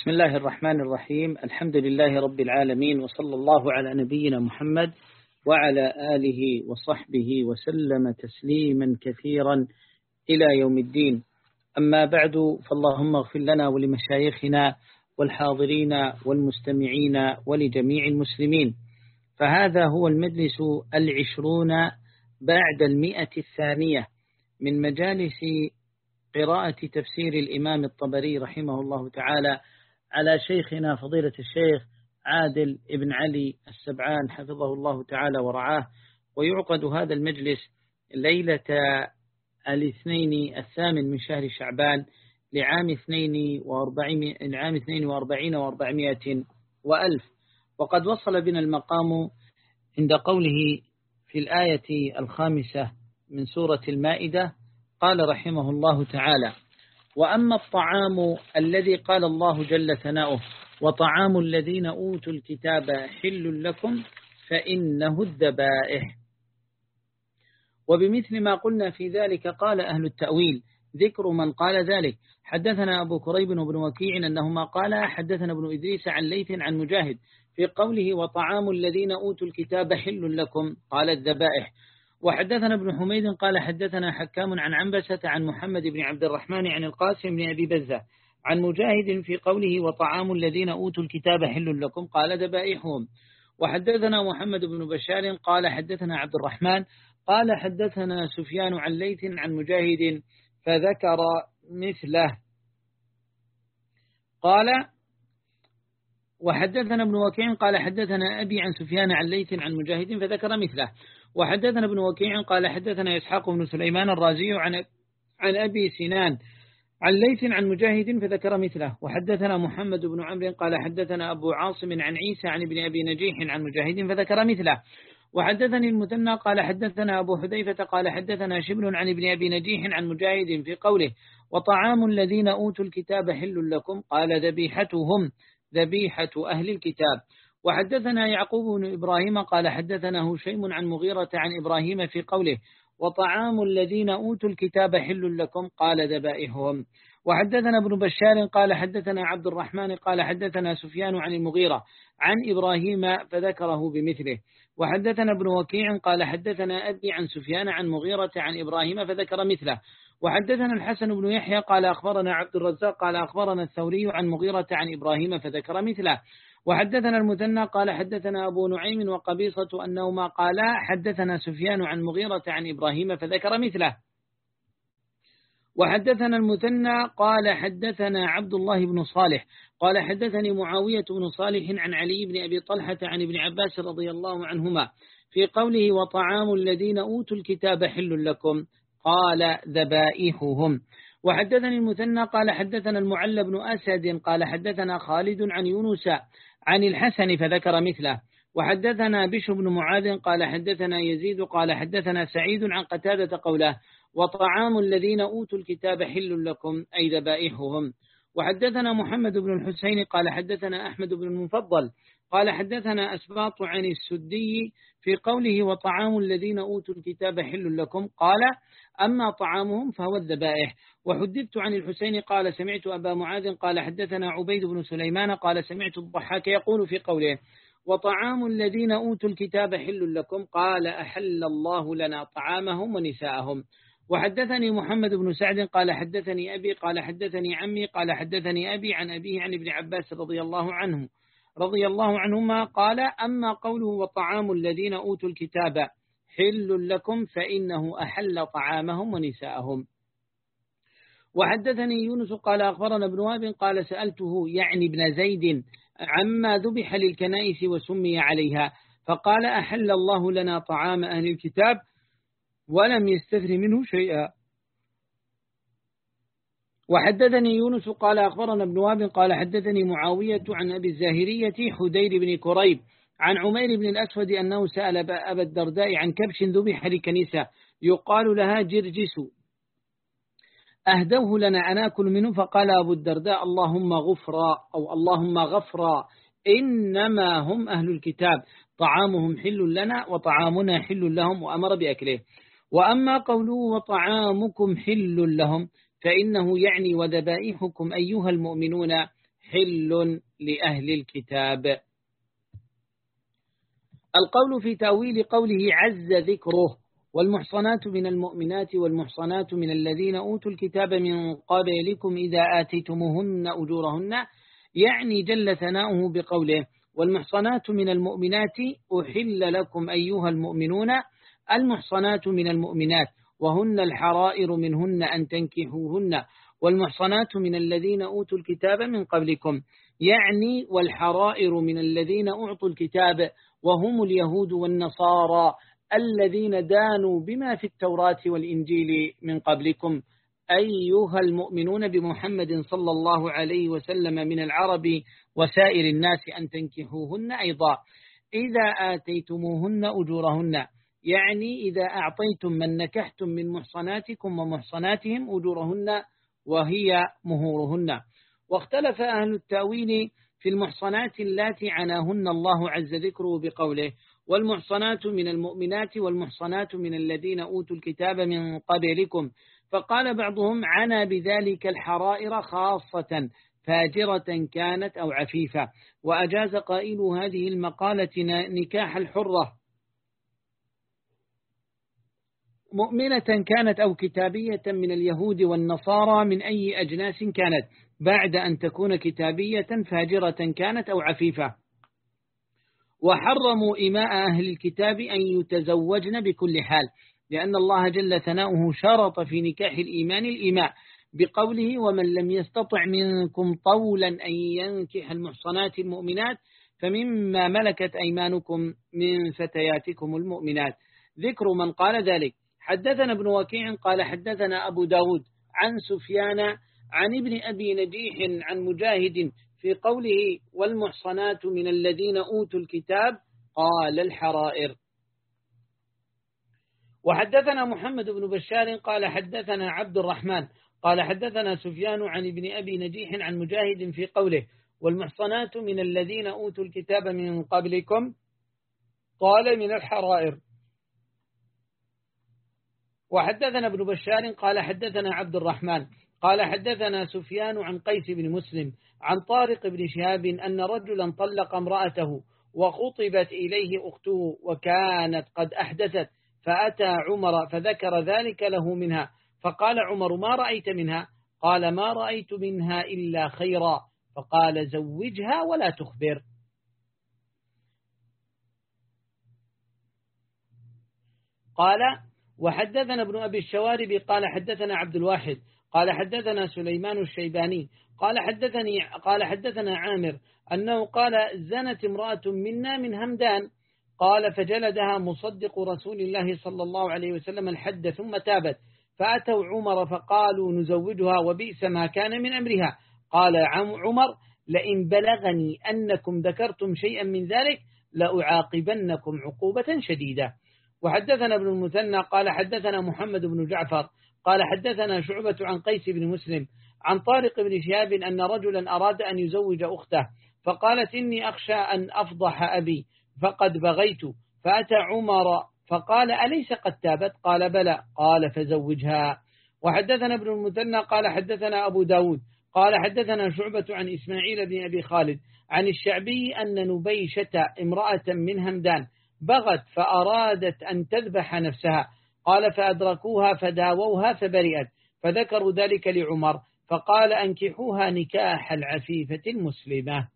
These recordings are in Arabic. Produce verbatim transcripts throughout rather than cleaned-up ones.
بسم الله الرحمن الرحيم. الحمد لله رب العالمين، وصلى الله على نبينا محمد وعلى آله وصحبه وسلم تسليما كثيرا إلى يوم الدين. أما بعد، فاللهم اغفر لنا ولمشايخنا والحاضرين والمستمعين ولجميع المسلمين. فهذا هو المجلس العشرون بعد المئة الثانية من مجالس قراءة تفسير الإمام الطبري رحمه الله تعالى على شيخنا فضيلة الشيخ عادل ابن علي السبعان حفظه الله تعالى ورعاه. ويعقد هذا المجلس ليلة الاثنين الثامن من شهر شعبان لعام اثنين وأربعين لعام اثنين وأربعين وأربعمائة وألف. وقد وصل بنا المقام عند قوله في الآية الخامسة من سورة المائدة، قال رحمه الله تعالى: وأما الطعام الذي قال الله جل ثناؤه وطعام الذين أوتوا الكتاب حل لكم فإنه الذبائح. وبمثل ما قلنا في ذلك قال أهل التأويل: ذكر من قال ذلك. حدثنا أبو كريب وابن وكيع أنهما قال حدثنا ابن إدريس عن ليث عن مجاهد في قوله وطعام الذين أوتوا الكتاب حل لكم قال الذبائح. وحدثنا ابن حميد قال حدثنا حكام عن عنبسة عن محمد بن عبد الرحمن عن القاسم بن أبي بزة عن مجاهد في قوله وطعام الذين أوتوا الكتاب حل لكم قال ذبائحهم. وحدثنا محمد بن بشار قال حدثنا عبد الرحمن قال حدثنا سفيان عن ليث عن مجاهد فذكر مثله. قال وحدثنا ابن وكيع قال حدثنا أبي عن سفيان عن ليث عن مجاهد فذكر مثله. وحدثنا ابن وكيع قال حدثنا إسحاق بن سليمان الرازي عن عن أبي سنان عن ليث عن مجاهد فذكر مثله. وحدثنا محمد بن عمرو قال حدثنا أبو عاصم عن عيسى عن ابن أبي نجيح عن مجاهد فذكر مثله. وحدثني المثنى قال حدثنا أبو حذيفة قال حدثنا شبل عن ابن أبي نجيح عن مجاهد في قوله وطعام الذين أوتوا الكتاب حل لكم قال ذبيحتهم ذبيحة أهل الكتاب. وحدثنا يعقوب بن إبراهيم قال حدثنا هشيم عن مغيرة عن إبراهيم في قوله وطعام الذين أوتوا الكتاب حل لكم قال ذبائحهم. وحدثنا ابن بشار قال حدثنا عبد الرحمن قال حدثنا سفيان عن المغيرة عن إبراهيم فذكره بمثله. وحدثنا ابن وكيع قال حدثنا أبي عن سفيان عن مغيرة عن إبراهيم فذكر مثله. وحدثنا الحسن بن يحيى قال أخبرنا عبد الرزاق قال أخبرنا الثوري عن مغيرة عن إبراهيم فذكر مثله. وحدثنا المثنى قال حدثنا أبو نعيم وقبيصة أنهما قالا حدثنا سفيان عن مغيرة عن إبراهيم فذكر مثله. وحدثنا المثنى قال حدثنا عبد الله بن صالح قال حدثني معاوية بن صالح عن علي بن أبي طلحة عن ابن عباس رضي الله عنهما في قوله وطعام الذين أوتوا الكتاب حل لكم قال ذبائحهم. وحدثني المثنى قال حدثنا المعلى بن أسد قال حدثنا خالد عن يونس عن الحسن فذكر مثله. وحدثنا بشر بن معاذ قال حدثنا يزيد قال حدثنا سعيد عن قتادة قوله وطعام الذين أوتوا الكتاب حل لكم أي ذبائحهم. وحدثنا محمد بن الحسين قال حدثنا أحمد بن المفضل قال حدثنا أسباط عن السدي في قوله وطعام الذين أوتوا الكتاب حل لكم قال أما طعامهم فهو الذبائح. وحدثت عن الحسين قال سمعت أبا معاذ قال حدثنا عبيد بن سليمان قال سمعت الضحاك يقول في قوله وطعام الذين أوتوا الكتاب حل لكم قال أحل الله لنا طعامهم ونساءهم. وحدثني محمد بن سعد قال حدثني أبي قال حدثني عمي قال حدثني أبي عن أبيه عن ابن عباس رضي الله عنه رضي الله عنهما قال أما قوله وطعام الذين أوتوا الكتاب حل لكم فإنه أحل طعامهم ونساءهم. وحدثني يونس قال أخبرنا ابن وهب قال سألته يعني ابن زيد عما ذبح للكنائس وسمي عليها فقال أحل الله لنا طعام أهل الكتاب ولم يستثر منه شيئا. وحدثني يونس قال أخبرنا ابن وهب قال حدثني معاوية عن أبي الزاهرية حدير بن كريب عن عمير بن الأسود أنه سأل أبا الدرداء عن كبش ذبح لكنيسة يقال لها جرجس أهدوه لنا أناكل منه فقال أبو الدرداء اللهم غفرا أو اللهم غفرا إنما هم أهل الكتاب طعامهم حل لنا وطعامنا حل لهم وأمر بأكله. وأما قوله وطعامكم حل لهم فإنه يعني وذبائحكم أيها المؤمنون حل لأهل الكتاب. القول في تأويل قوله عز ذكره والمحصنات من المؤمنات والمحصنات من الذين أوتوا الكتاب من قبلكم إذا آتيتموهن أجورهن، يعني جل ثناؤه بقوله والمحصنات من المؤمنات أحل لكم أيها المؤمنون المحصنات من المؤمنات وهن الحرائر منهن أن تنكحوهن، والمحصنات من الذين أوتوا الكتاب من قبلكم، يعني والحرائر من الذين أعطوا الكتاب وهم اليهود والنصارى الذين دانوا بما في التوراة والإنجيل من قبلكم، أيها المؤمنون بمحمد صلى الله عليه وسلم من العرب وسائر الناس أن تنكحوهن أيضا إذا آتيتموهن أجورهن، يعني إذا أعطيتم من نكحتم من محصناتكم ومحصناتهم أجورهن وهي مهورهن. واختلف أهل التأويل في المحصنات اللاتي عناهن الله عز ذكره بقوله والمحصنات من المؤمنات والمحصنات من الذين أوتوا الكتاب من قبلكم، فقال بعضهم عنا بذلك الحرائر خاصة فاجرة كانت أو عفيفة، وأجاز قائل هذه المقالة نكاح الحرة مؤمنة كانت أو كتابية من اليهود والنصارى من أي أجناس كانت بعد أن تكون كتابية فاجرة كانت أو عفيفة. وحرموا إماء أهل الكتاب أن يتزوجن بكل حال، لأن الله جل ثناؤه شرط في نكاح الإيمان الإماء بقوله ومن لم يستطع منكم طولا أن ينكح المحصنات المؤمنات فمما ملكت أيمانكم من فتياتكم المؤمنات. ذكر من قال ذلك. حدثنا ابن وكيع قال حدثنا أبو داود عن سفيان عن ابن أبي نجيح عن مجاهد في قوله والمحصنات من الذين أوتوا الكتاب قال الحرائر. وحدثنا محمد بن بشار قال حدثنا عبد الرحمن قال حدثنا سفيان عن ابن أبي نجيح عن مجاهد في قوله والمحصنات من الذين أوتوا الكتاب من قبلكم قال من الحرائر. وحدثنا ابن بشار قال حدثنا عبد الرحمن قال حدثنا سفيان عن قيس بن مسلم عن طارق بن شهاب أن رجلا طلق امرأته وخطبت إليه أخته وكانت قد أحدثت، فأتى عمر فذكر ذلك له منها، فقال عمر ما رأيت منها؟ قال ما رأيت منها إلا خيرا، فقال زوجها ولا تخبر. قال وحدثنا ابن أبي الشوارب قال حدثنا عبد الواحد قال حدثنا سليمان الشيباني قال حدثني قال حدثنا عامر أنه قال زنت امرأة منا من همدان، قال فجلدها مصدق رسول الله صلى الله عليه وسلم الحد ثم تابت، فأتوا عمر فقالوا نزوجها وبئس ما كان من أمرها. قال عمر لئن بلغني أنكم ذكرتم شيئا من ذلك لأعاقبنكم عقوبة شديدة. وحدثنا ابن المثنى قال حدثنا محمد بن جعفر قال حدثنا شعبة عن قيس بن مسلم عن طارق بن شهاب أن رجلا أراد أن يزوج أخته، فقالت إني أخشى أن أفضح أبي فقد بغيت، فأتى عمر فقال أليس قد تابت؟ قال بلى، قال فزوجها. وحدثنا ابن المثنى قال حدثنا أبو داود قال حدثنا شعبة عن إسماعيل بن أبي خالد عن الشعبي أن نبيشة امرأة من همدان بغت فأرادت أن تذبح نفسها، قال فأدركوها فداووها فبرئت، فذكروا ذلك لعمر فقال أنكحوها نكاح العفيفة المسلمة.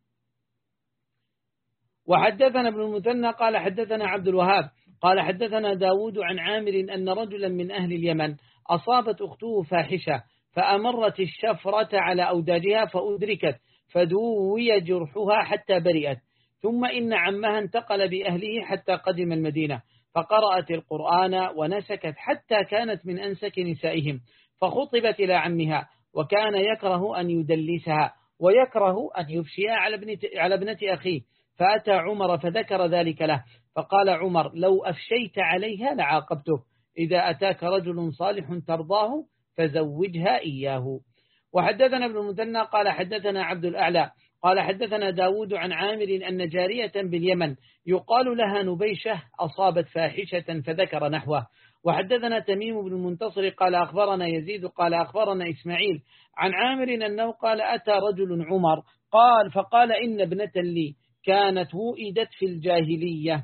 وحدثنا ابن المثنى قال حدثنا عبد الوهاب قال حدثنا داود عن عامر أن رجلا من أهل اليمن أصابت أخته فاحشة فأمرت الشفرة على أوداجها فأدركت فدوي جرحها حتى برئت، ثم إن عمها انتقل بأهله حتى قدم المدينة فقرأت القرآن ونسكت حتى كانت من أنسك نسائهم، فخطبت إلى عمها وكان يكره أن يدلسها ويكره أن يفشيها على ابنة أخيه، فأتى عمر فذكر ذلك له، فقال عمر لو أفشيت عليها لعاقبته، إذا أتاك رجل صالح ترضاه فزوجها إياه. وحدثنا ابن المثنى قال حدثنا عبد الأعلى قال حدثنا داود عن عامر أن جارية باليمن يقال لها نبيشة أصابت فاحشة فذكر نحوه. وحدثنا تميم بن المنتصر قال أخبرنا يزيد قال أخبرنا إسماعيل عن عامر أنه قال أتى رجل عمر قال فقال إن ابنة لي كانت وئدت في الجاهلية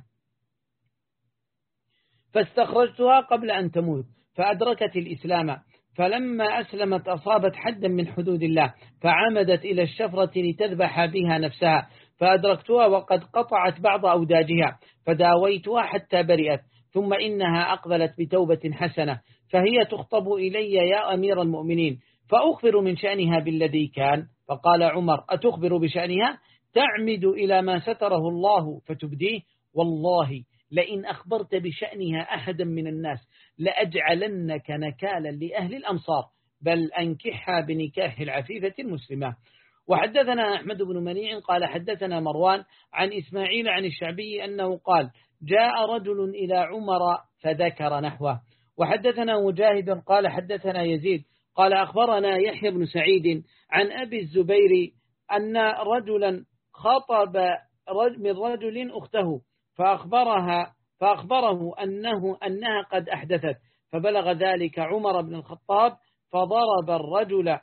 فاستخرجتها قبل أن تموت فأدركت الإسلام، فلما أسلمت أصابت حدا من حدود الله فعمدت إلى الشفرة لتذبح بها نفسها، فأدركتها وقد قطعت بعض أوداجها فداويتها حتى برئت، ثم إنها أقبلت بتوبة حسنة، فهي تخطب إلي يا أمير المؤمنين، فأخبر من شأنها بالذي كان. فقال عمر أتخبر بشأنها؟ تعمد إلى ما ستره الله فتبديه؟ والله لئن أخبرت بشأنها أحدا من الناس لأجعلنك نكالا لأهل الأمصار، بل أنكحها بنكاح العفيفة المسلمة. وحدثنا أحمد بن منيع قال حدثنا مروان عن إسماعيل عن الشعبي أنه قال جاء رجل إلى عمر فذكر نحوه. وحدثنا مجاهد قال حدثنا يزيد قال أخبرنا يحيى بن سعيد عن أبي الزبير أن رجلا خطب من رجل أخته فأخبرها فأخبره أنه أنها قد أحدثت، فبلغ ذلك عمر بن الخطاب فضرب الرجل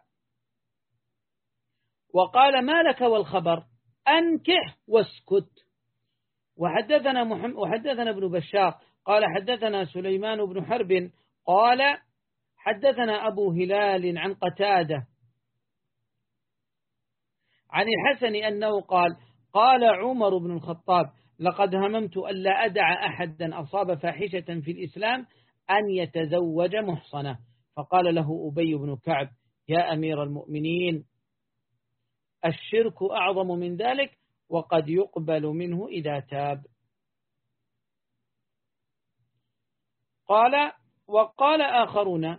وقال ما لك والخبر؟ أنكح واسكت. وحدثنا محمد وحدثنا ابن بشار قال حدثنا سليمان بن حرب قال حدثنا أبو هلال عن قتادة عن الحسن أنه قال قال عمر بن الخطاب لقد هممت ألا أدع أحدا أصاب فاحشة في الإسلام أن يتزوج محصنة. فقال له أبي بن كعب يا أمير المؤمنين الشرك أعظم من ذلك وقد يقبل منه إذا تاب. قال وقال آخرون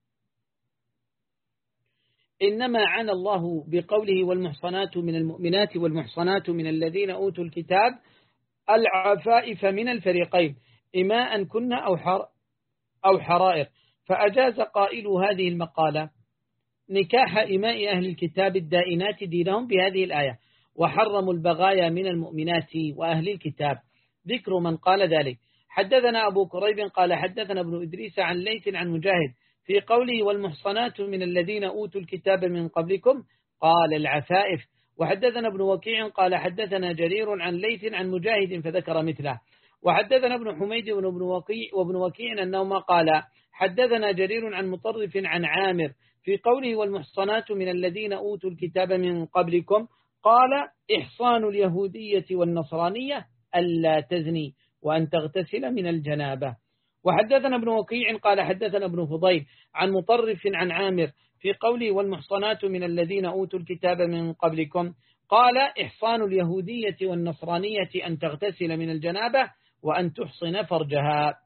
إنما عنى الله بقوله والمحصنات من المؤمنات والمحصنات من الذين أوتوا الكتاب العفائف من الفريقين إماء كن أو, حر أو حرائر، فأجاز قائل هذه المقالة نكاح إماء أهل الكتاب الدائنات دينهم بهذه الآية، وحرموا البغايا من المؤمنات وأهل الكتاب. ذكر من قال ذلك. حدثنا أبو كريب قال حدثنا ابن إدريس عن ليث عن مجاهد في قوله والمحصنات من الذين أوتوا الكتاب من قبلكم قال العفائف. وحدثنا ابن وكيع قال حدثنا جرير عن ليث عن مجاهد فذكر مثله. وحدثنا ابن حميد وابن وكيع, وابن وكيع أنهما قال حدثنا جرير عن مطرف عن عامر في قوله والمحصنات من الذين أوتوا الكتاب من قبلكم قال إحصان اليهودية والنصرانية ألا تزني وأن تغتسل من الجنابة. وحدثنا ابن وكيع قال حدثنا ابن فضيل عن مطرف عن عامر في قوله والمحصنات من الذين أوتوا الكتاب من قبلكم قال إحصان اليهودية والنصرانية أن تغتسل من الجنابة وأن تحصن فرجها.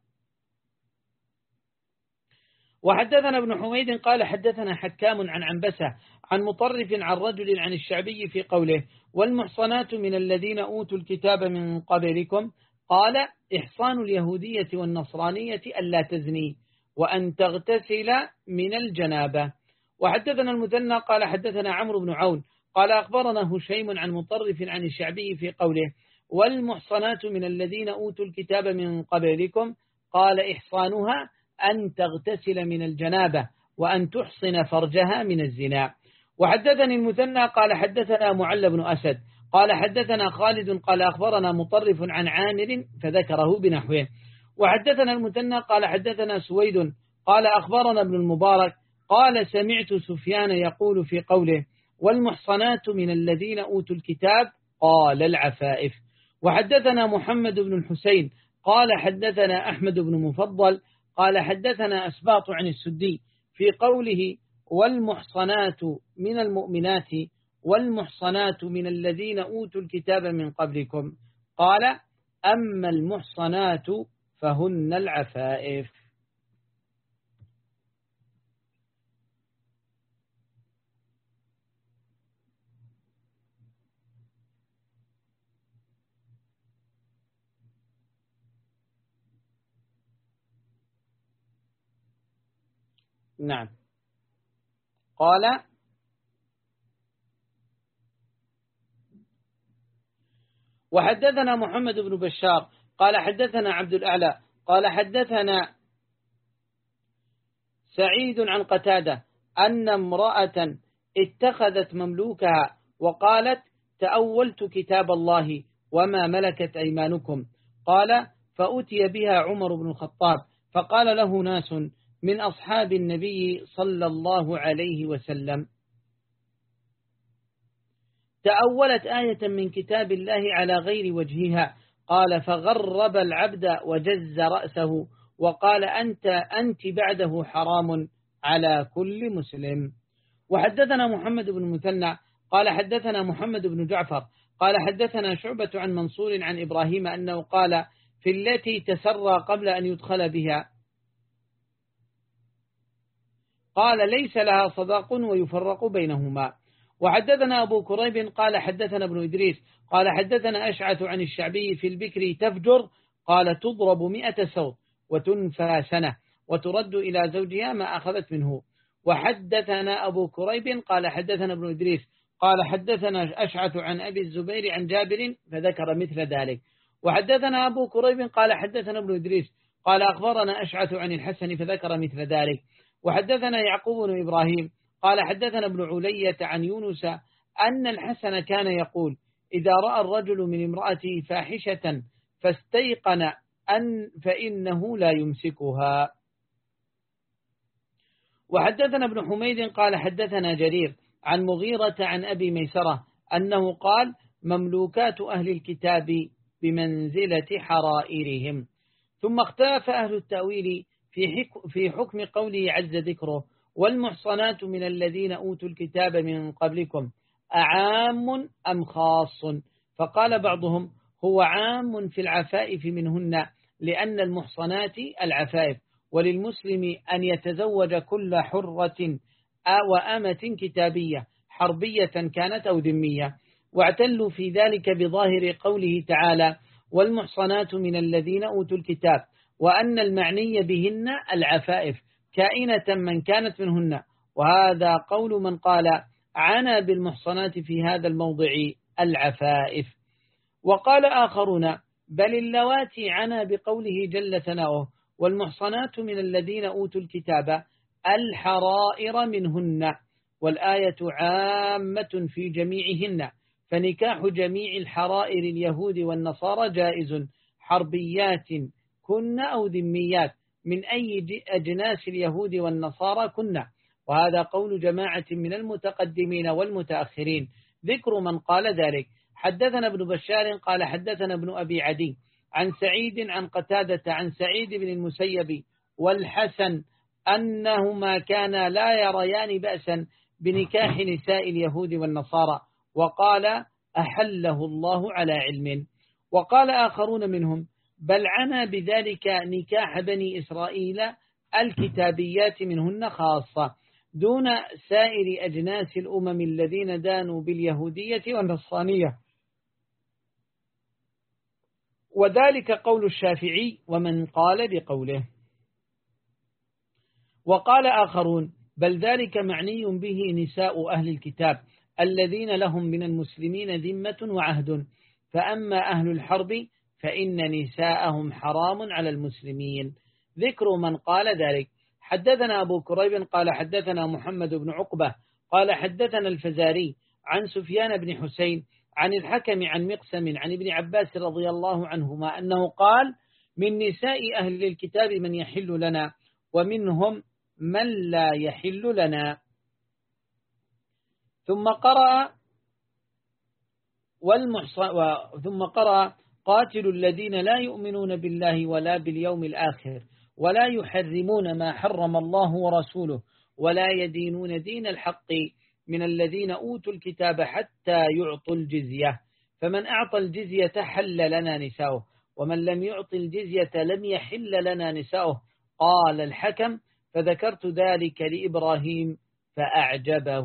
وحدثنا ابن حميد قال حدثنا حكام عن عنبسة عن مطرف عن رجل عن الشعبي في قوله والمحصنات من الذين أوتوا الكتاب من قبلكم قال إحصان اليهودية والنصرانية ألا تزني وأن تغتسل من الجنابة. وحدثنا المثنى قال حدثنا عمرو بن عون قال أخبرنا هشيم عن مطرف عن الشعبي في قوله والمحصنات من الذين أوتوا الكتاب من قبلكم قال إحصانها أن تغتسل من الجنابة وأن تحصن فرجها من الزنا. وحدثني المثنى قال حدثنا معل بن أسد قال حدثنا خالد قال أخبرنا مطرف عن عامر فذكره بنحوه. وحدثنا المثنى قال حدثنا سويد قال أخبرنا ابن المبارك قال سمعت سفيان يقول في قوله والمحصنات من الذين أوتوا الكتاب قال العفائف. وحدثنا محمد بن الحسين قال حدثنا أحمد بن مفضل قال حدثنا أسباط عن السدي في قوله والمحصنات من المؤمنات والمحصنات من الذين أوتوا الكتاب من قبلكم قال أما المحصنات فهن العفائف. نعم. قال وحدثنا محمد بن بشار قال حدثنا عبد الأعلى قال حدثنا سعيد عن قتادة أن امرأة اتخذت مملوكها وقالت تأولت كتاب الله وما ملكت أيمانكم. قال فأتي بها عمر بن الخطاب فقال له ناس من أصحاب النبي صلى الله عليه وسلم تأولت آية من كتاب الله على غير وجهها. قال فغرب العبد وجز رأسه وقال أنت أنت بعده حرام على كل مسلم. وحدثنا محمد بن مثنى قال حدثنا محمد بن جعفر قال حدثنا شعبة عن منصور عن إبراهيم أنه قال في التي تسرى قبل أن يدخل بها قال ليس لها صداق ويفرق بينهما. وحدثنا أبو كريب قال حدثنا ابن إدريس قال حدثنا أشعث عن الشعبي في البكر تفجر قال تضرب مئة سوط وتنفى سنة وترد إلى زوجها ما أخذت منه. وحدثنا أبو كريب قال حدثنا ابن إدريس قال حدثنا أشعث عن أبي الزبير عن جابر فذكر مثل ذلك. وحدثنا أبو كريب قال حدثنا ابن إدريس قال أخبرنا أشعث عن الحسن فذكر مثل ذلك. وحدثنا يعقوب بن إبراهيم قال حدثنا ابن علية عن يونس أن الحسن كان يقول إذا رأى الرجل من امرأته فاحشة فاستيقن أن فإنه لا يمسكها. وحدثنا ابن حميد قال حدثنا جرير عن مغيرة عن أبي ميسرة أنه قال مملوكات أهل الكتاب بمنزلة حرائرهم. ثم اختلف أهل التأويل في في حكم قوله عز ذكره والمحصنات من الذين أوتوا الكتاب من قبلكم أعام أم خاص. فقال بعضهم هو عام في العفائف منهن لأن المحصنات العفائف وللمسلم أن يتزوج كل حرة وأمة كتابية حربية كانت أو ذمية. واعتلوا في ذلك بظاهر قوله تعالى والمحصنات من الذين أوتوا الكتاب وأن المعني بهن العفائف كائنة من كانت منهن. وهذا قول من قال عنا بالمحصنات في هذا الموضع العفائف. وقال آخرون بل اللواتي عنا بقوله جل ثناؤه والمحصنات من الذين أوتوا الكتاب الحرائر منهن والآية عامة في جميعهن فنكاح جميع الحرائر اليهود والنصارى جائز حربيات كن أو ذميات من أي أجناس اليهود والنصارى كن. وهذا قول جماعة من المتقدمين والمتأخرين ذكر من قال ذلك. حدثنا ابن بشار قال حدثنا ابن أبي عدي عن سعيد عن قتادة عن سعيد بن المسيب والحسن أنهما كانا لا يريان بأسا بنكاح نساء اليهود والنصارى وقال أحله الله على علم. وقال آخرون منهم بل عنا بذلك نكاح بني إسرائيل الكتابيات منهن خاصة دون سائر أجناس الأمم الذين دانوا باليهودية والنصرانية وذلك قول الشافعي ومن قال بقوله. وقال آخرون بل ذلك معني به نساء أهل الكتاب الذين لهم من المسلمين ذمة وعهد فأما أهل الحرب فإن نساءهم حرام على المسلمين. ذكر من قال ذلك. حدثنا أبو كريب قال حدثنا محمد بن عقبة قال حدثنا الفزاري عن سفيان بن حسين عن الحكم عن مقسم عن ابن عباس رضي الله عنهما أنه قال من نساء أهل الكتاب من يحل لنا ومنهم من لا يحل لنا. ثم قرأ والمحصن ثم قرأ قاتلوا الذين لا يؤمنون بالله ولا باليوم الآخر ولا يحرمون ما حرم الله ورسوله ولا يدينون دين الحق من الذين أوتوا الكتاب حتى يعطوا الجزية فمن أعطى الجزية حل لنا نساؤه ومن لم يعطي الجزية لم يحل لنا نساؤه. قال الحكم فذكرت ذلك لإبراهيم فأعجبه.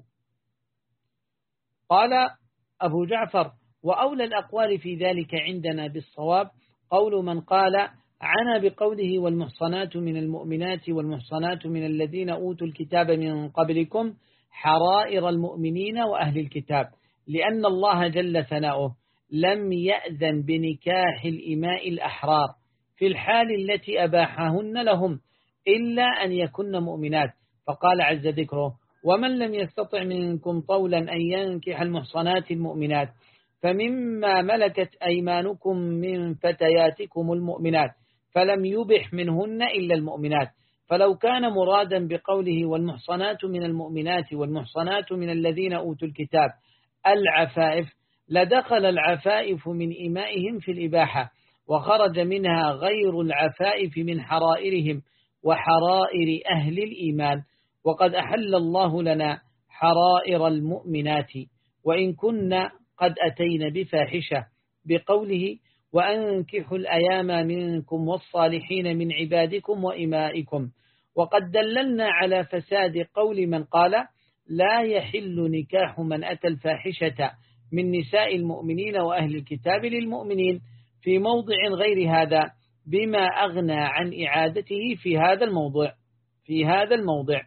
قال أبو جعفر وأولى الأقوال في ذلك عندنا بالصواب قول من قال عنا بقوله والمحصنات من المؤمنات والمحصنات من الذين أوتوا الكتاب من قبلكم حرائر المؤمنين وأهل الكتاب لأن الله جل ثناؤه لم يأذن بنكاح الإماء الأحرار في الحال التي أباحهن لهم إلا أن يكن مؤمنات. فقال عز ذكره: ومن لم يستطع منكم طولا أن ينكح المحصنات المؤمنات فمما ملكت أيمانكم من فتياتكم المؤمنات فلم يبح منهن إلا المؤمنات. فلو كان مرادا بقوله والمحصنات من المؤمنات والمحصنات من الذين أوتوا الكتاب العفائف لدخل العفائف من إمائهم في الإباحة، وخرج منها غير العفائف من حرائرهم وحرائر أهل الإيمان. وقد أحل الله لنا حرائر المؤمنات وإن كنا قد أتينا بفاحشة بقوله: وأنكحوا الأيام منكم والصالحين من عبادكم وإمائكم. وقد دللنا على فساد قول من قال: لا يحل نكاح من أتى الفاحشة من نساء المؤمنين وأهل الكتاب للمؤمنين في موضع غير هذا، بما أغنى عن إعادته في هذا الموضع في هذا الموضع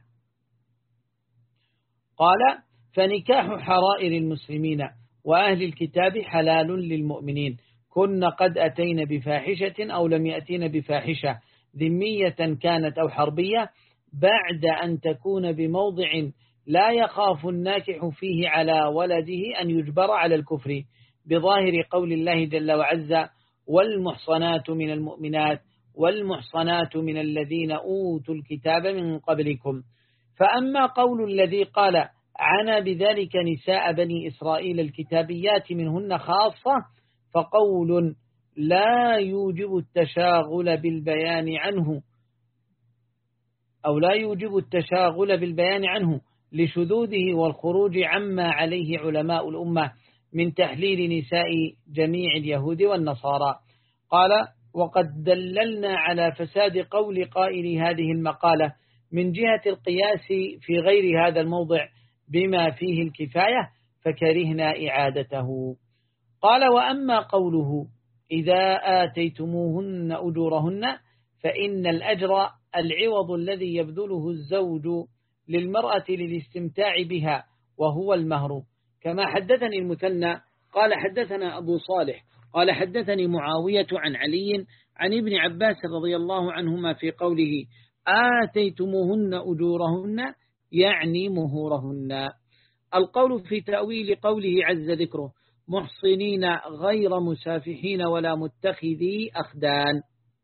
قال: فنكاح حرائر المسلمين وأهل الكتاب حلال للمؤمنين كن قد أتين بفاحشة أو لم يأتين بفاحشة ذمية كانت أو حربية بعد أن تكون بموضع لا يخاف الناكح فيه على ولده أن يجبر على الكفر، بظاهر قول الله جل وعز: والمحصنات من المؤمنات والمحصنات من الذين أوتوا الكتاب من قبلكم. فأما قول الذي قال: عنا بذلك نساء بني إسرائيل الكتابيات منهن خاصة، فقول لا يوجب التشاغل بالبيان عنه أو لا يوجب التشاغل بالبيان عنه لشذوذه والخروج عما عليه علماء الأمة من تحليل نساء جميع اليهود والنصارى. قال: وقد دللنا على فساد قول قائل هذه المقالة من جهة القياس في غير هذا الموضع بما فيه الكفاية فكرهنا إعادته. قال: وأما قوله: إذا آتيتموهن أجورهن فإن الأجر العوض الذي يبذله الزوج للمرأة للاستمتاع بها وهو المهر، كما حدثني المثنى قال حدثنا أبو صالح قال حدثني معاوية عن علي عن ابن عباس رضي الله عنهما في قوله: آتيتموهن أجورهن يعني مهورهن. القول في تأويل قوله عز ذكره: محصنين غير مسافحين ولا متخذي أخدان.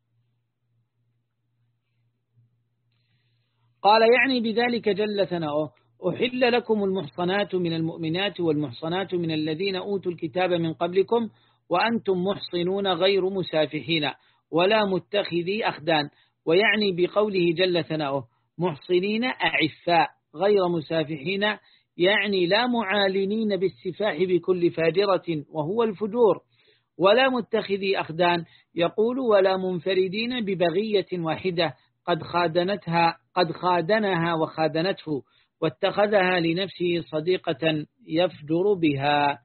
قال: يعني بذلك جل ثناؤه: أحل لكم المحصنات من المؤمنات والمحصنات من الذين أوتوا الكتاب من قبلكم وأنتم محصنون غير مسافحين ولا متخذي أخدان. ويعني بقوله جل ثناؤه: محصنين أعفاء غير مسافحين، يعني لا معالنين بالسفاح بكل فاجرة وهو الفجور، ولا متخذي أخدان يقول ولا منفردين ببغية واحدة قد خادنتها قد خادنها وخادنته واتخذها لنفسه صديقة يفجر بها.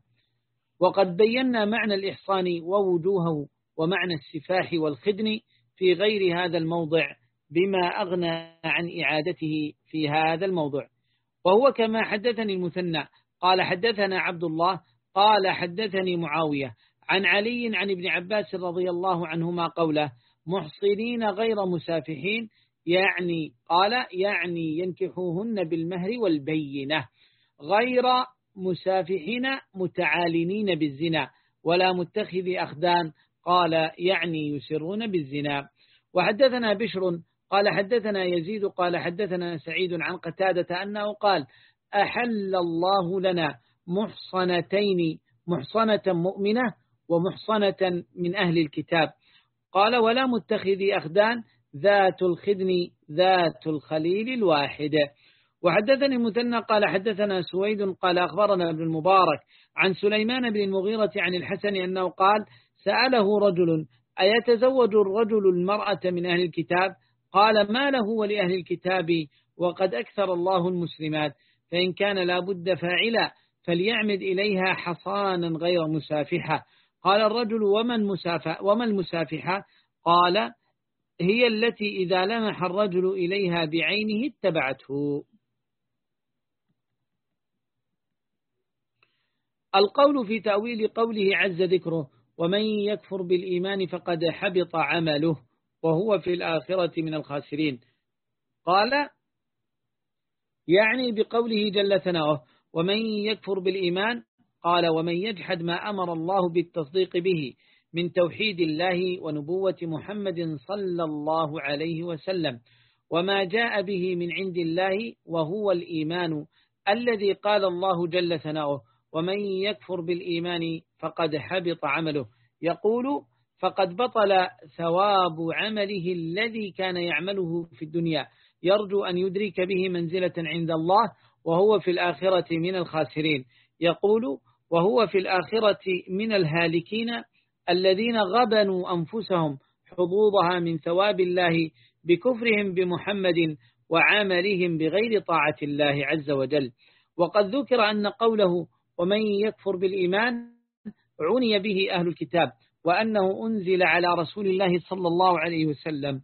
وقد بينا معنى الإحصان ووجوهه ومعنى السفاح والخدن في غير هذا الموضع بما أغنى عن إعادته في هذا الموضع. وهو كما حدثني المثنى قال حدثنا عبد الله قال حدثني معاوية عن علي عن ابن عباس رضي الله عنهما قوله: محصنين غير مسافحين، يعني قال يعني ينكحوهن بالمهر والبينة، غير مسافحين متعالنين بالزنا، ولا متخذي أخدان قال يعني يسرون بالزنا. وحدثنا بشر قال حدثنا يزيد قال حدثنا سعيد عن قتادة أنه قال: أحل الله لنا محصنتين، محصنة مؤمنة ومحصنة من أهل الكتاب. قال: ولا متخذي أخدان ذات الخدن ذات الخليل الواحد. وحدثني مثنى قال حدثنا سويد قال أخبرنا ابن المبارك عن سليمان بن المغيرة عن الحسن أنه قال: سأله رجل: أيتزوج الرجل المرأة من أهل الكتاب؟ قال: ما له ولأهل الكتاب وقد أكثر الله المسلمات، فإن كان لا بد فاعلا فليعمد إليها حصانا غير مسافحة. قال الرجل: وما المسافحة؟ قال: هي التي إذا لمح الرجل إليها بعينه اتبعته. القول في تأويل قوله عز ذكره: ومن يكفر بالإيمان فقد حبط عمله وهو في الآخرة من الخاسرين، قال يعني بقوله جل ثناؤه ومن يكفر بالإيمان قال ومن يجحد ما أمر الله بالتصديق به من توحيد الله ونبوة محمد صلى الله عليه وسلم وما جاء به من عند الله وهو الإيمان الذي قال الله جل ثناؤه ومن يكفر بالإيمان فقد حبط عمله يقول فقد بطل ثواب عمله الذي كان يعمله في الدنيا يرجو أن يدرك به منزلة عند الله وهو في الآخرة من الخاسرين يقول وهو في الآخرة من الهالكين الذين غبنوا أنفسهم حظوظها من ثواب الله بكفرهم بمحمد وعملهم بغير طاعة الله عز وجل. وقد ذكر أن قوله ومن يكفر بالإيمان عني به أهل الكتاب وأنه أنزل على رسول الله صلى الله عليه وسلم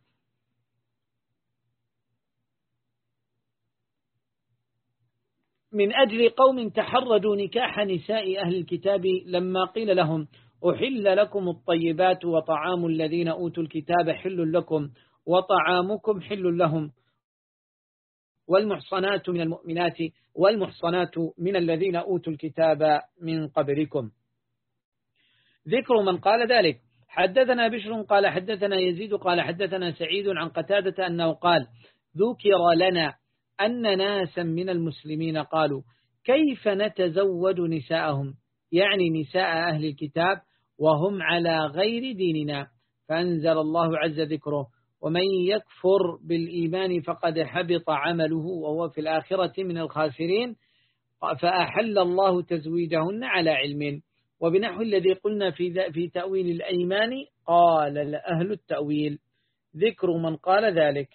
من أجل قوم تحرجوا نكاح نساء أهل الكتاب لما قيل لهم أحل لكم الطيبات وطعام الذين أوتوا الكتاب حل لكم وطعامكم حل لهم والمحصنات من المؤمنات والمحصنات من الذين أوتوا الكتاب من قبلكم. ذكر من قال ذلك حدثنا بشر قال حدثنا يزيد قال حدثنا سعيد عن قتادة أنه قال ذكر لنا أن ناسا من المسلمين قالوا كيف نتزوج نساءهم يعني نساء أهل الكتاب وهم على غير ديننا فأنزل الله عز ذكره ومن يكفر بالإيمان فقد حبط عمله وهو في الآخرة من الخاسرين فأحل الله تزويجهن على علم وبنحو الذي قلنا في في تأويل الأيمان قال أهل التأويل. ذكر من قال ذلك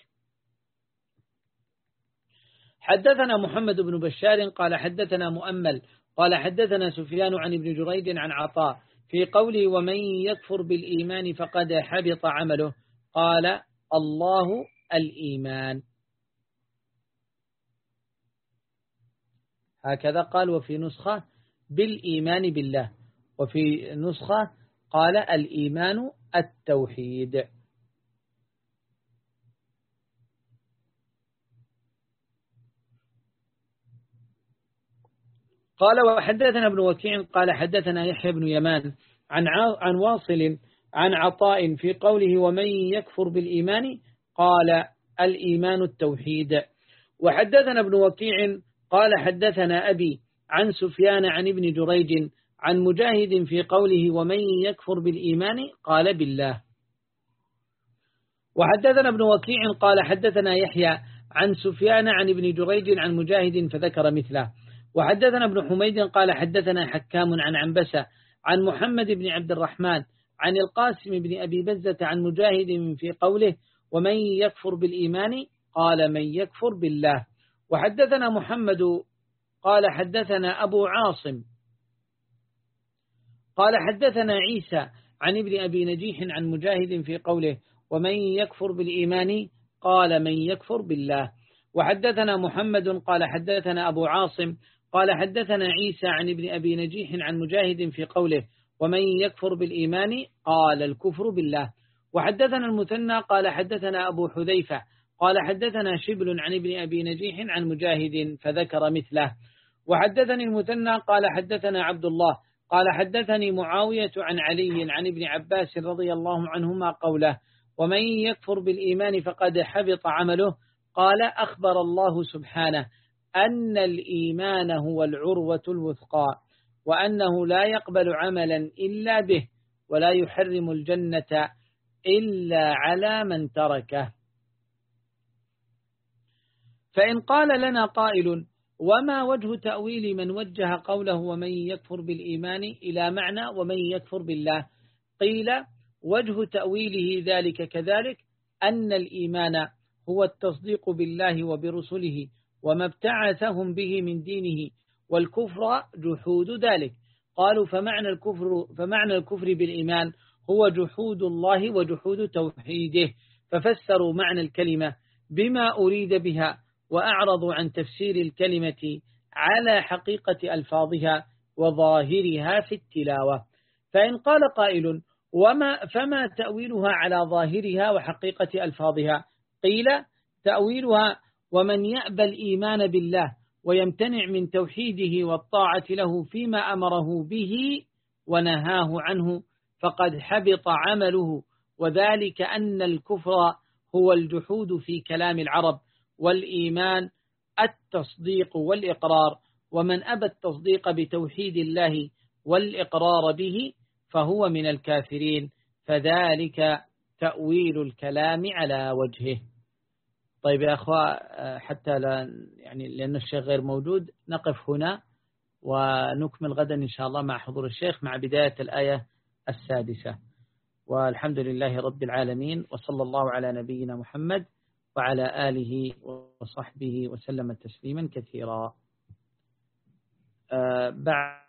حدثنا محمد بن بشار قال حدثنا مؤمل قال حدثنا سفيان عن ابن جريج عن عطاء في قوله ومن يكفر بالإيمان فقد حبط عمله قال الله الإيمان هكذا قال وفي نسخة بالإيمان بالله وفي نسخة قال الإيمان التوحيد. قال وحدثنا ابن وكيع قال حدثنا يحيى بن يمان عن عن واصل عن عطاء في قوله ومن يكفر بالإيمان قال الإيمان التوحيد. وحدثنا ابن وكيع قال حدثنا أبي عن سفيان عن ابن جريج عن مجاهد في قوله ومن يكفر بالإيمان قال بالله. وحدثنا ابن وكيع قال حدثنا يحيى عن سفيان عن ابن جريج عن مجاهد فذكر مثله. وحدثنا ابن حميد قال حدثنا حكام عن عنبسة عن محمد بن عبد الرحمن عن القاسم بن أبي بزة عن مجاهد في قوله ومن يكفر بالإيمان قال من يكفر بالله. وحدثنا محمد قال حدثنا أبو عاصم قال حدثنا عيسى عن ابن أبي نجيح عن مجاهد في قوله ومن يكفر بالإيمان قال من يكفر بالله. وحدثنا محمد قال حدثنا أبو عاصم قال حدثنا عيسى عن ابن أبي نجيح عن مجاهد في قوله ومن يكفر بالإيمان قال الكفر بالله. وحدثنا المثنى قال حدثنا أبو حذيفة قال حدثنا شبل عن ابن أبي نجيح عن مجاهد فذكر مثله. وحدثني المثنى قال حدثنا عبد الله قال حدثني معاوية عن علي عن ابن عباس رضي الله عنهما قوله ومن يكفر بالإيمان فقد حبط عمله قال أخبر الله سبحانه أن الإيمان هو العروة الوثقى وأنه لا يقبل عملا إلا به ولا يحرم الجنة إلا على من تركه. فإن قال لنا قائل وما وجه تأويل من وجه قوله ومن يكفر بالإيمان إلى معنى ومن يكفر بالله؟ قيل وجه تأويله ذلك كذلك أن الإيمان هو التصديق بالله وبرسله وما ابتعثهم به من دينه والكفر جحود ذلك. قالوا فمعنى الكفر, فمعنى الكفر بالإيمان هو جحود الله وجحود توحيده ففسروا معنى الكلمة بما أريد بها وأعرضوا عن تفسير الكلمة على حقيقة ألفاظها وظاهرها في التلاوة. فإن قال قائل وما فما تأويلها على ظاهرها وحقيقة ألفاظها؟ قيل تأويلها: ومن يأبى الإيمان بالله ويمتنع من توحيده والطاعة له فيما أمره به ونهاه عنه فقد حبط عمله، وذلك أن الكفر هو الجحود في كلام العرب، والإيمان التصديق والإقرار، ومن أبى التصديق بتوحيد الله والإقرار به فهو من الكافرين، فذلك تأويل الكلام على وجهه. طيب يا أخوة، حتى لا يعني لأن الشيخ غير موجود نقف هنا ونكمل غدا إن شاء الله مع حضور الشيخ مع بداية الآية السادسة. والحمد لله رب العالمين، وصلى الله على نبينا محمد وعلى آله وصحبه وسلم تسليما كثيرا. أه بعد